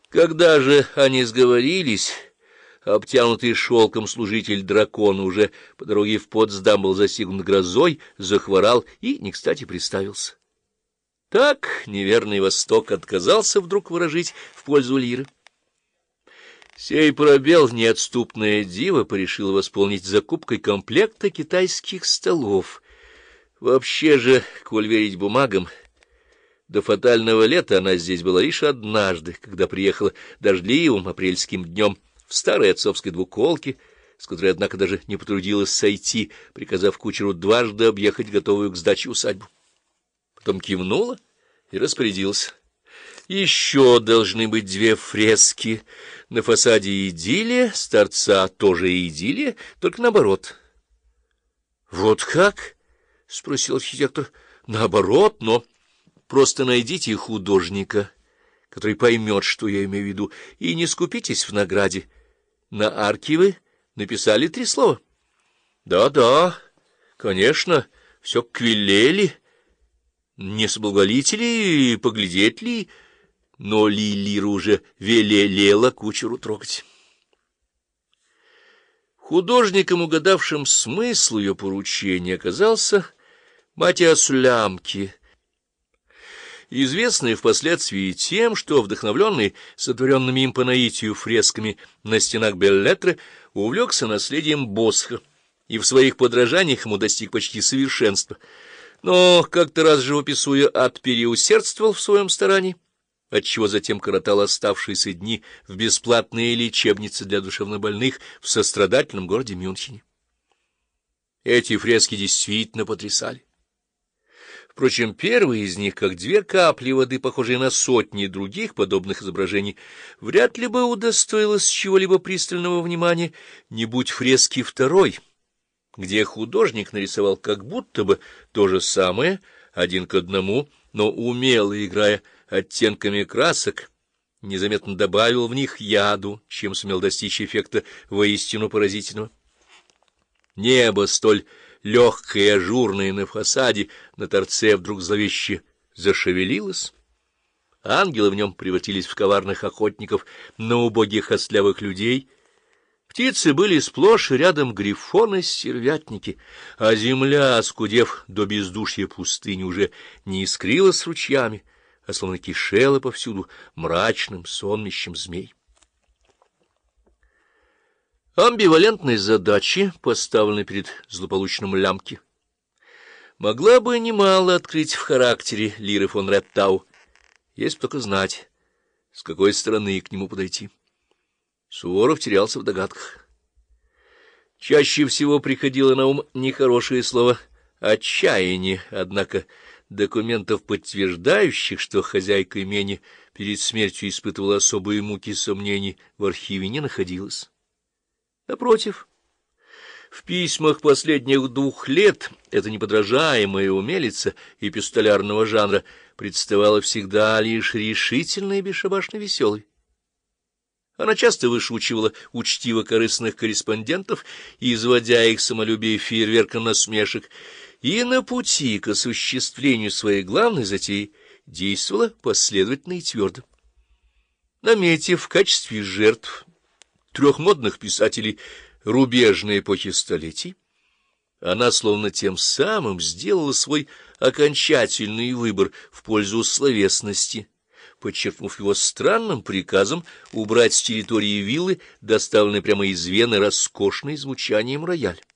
Когда же они сговорились, обтянутый шелком служитель дракона уже по дороге в Потсдам был застигнут грозой, захворал и не кстати приставился. Так неверный Восток отказался вдруг выражить в пользу Лиры. Сей пробел неотступная дива порешила восполнить закупкой комплекта китайских столов. Вообще же, коль верить бумагам, до фатального лета она здесь была лишь однажды, когда приехала дождливым апрельским днем в старой отцовской двуколке, с которой, однако, даже не потрудилась сойти, приказав кучеру дважды объехать готовую к сдаче усадьбу. Потом кивнула и распорядилась. Еще должны быть две фрески. На фасаде идиллия, с торца тоже идиллия, только наоборот. — Вот как? — спросил архитектор. — Наоборот, но просто найдите художника, который поймет, что я имею в виду, и не скупитесь в награде. На арке вы написали 3 слова. — Да, конечно, все квилели. Не соблаголите ли, поглядеть ли? Но Лира уже велела кучеру трогать. Художником, угадавшим смысл ее поручения, оказался Матиас Лямки, известный впоследствии тем, что, вдохновленный сотворенными им по наитию фресками на стенах Беллетре, увлекся наследием Босха и в своих подражаниях ему достиг почти совершенства. Но как-то раз, живописуя ад, переусердствовал в своем старании, отчего затем коротал оставшиеся дни в бесплатные лечебницы для душевнобольных в сострадательном городе Мюнхене. Эти фрески действительно потрясали. Впрочем, первые из них, как 2 капли воды, похожие на сотни других подобных изображений, вряд ли бы удостоилось чего-либо пристального внимания, не будь фрески второй, где художник нарисовал как будто бы то же самое, 1 к 1, но умело играя оттенками красок, незаметно добавил в них яду, чем сумел достичь эффекта воистину поразительного. Небо, столь легкое и ажурное на фасаде, на торце вдруг зловеще зашевелилось. Ангелы в нем превратились в коварных охотников на убогих остлявых людей. Птицы были сплошь и рядом грифоны-стервятники, а земля, оскудев до бездушья пустыни, уже не искрилась ручьями, а словно кишела повсюду мрачным сонмищем змей. Амбивалентность задачи, поставленной перед злополучным Лямки, могла бы немало открыть в характере Лиры фон Реттау, если бы только знать, с какой стороны к нему подойти. Суворов терялся в догадках. Чаще всего приходило на ум нехорошее слово «отчаяние», однако документов, подтверждающих, что хозяйка имени перед смертью испытывала особые муки сомнений, в архиве не находилось. Напротив, в письмах последних 2 лет эта неподражаемая умелица эпистолярного жанра представала всегда лишь решительной и бесшабашно веселой. Она часто вышучивала учтиво-корыстных корреспондентов, изводя их самолюбие фейерверком насмешек, и на пути к осуществлению своей главной затеи действовала последовательно и твердо. Наметив в качестве жертв 3 модных писателей рубежной эпохи столетий, она словно тем самым сделала свой окончательный выбор в пользу словесности, подчеркнув его странным приказом убрать с территории виллы, доставленный прямо из Вены, роскошный звучанием рояль.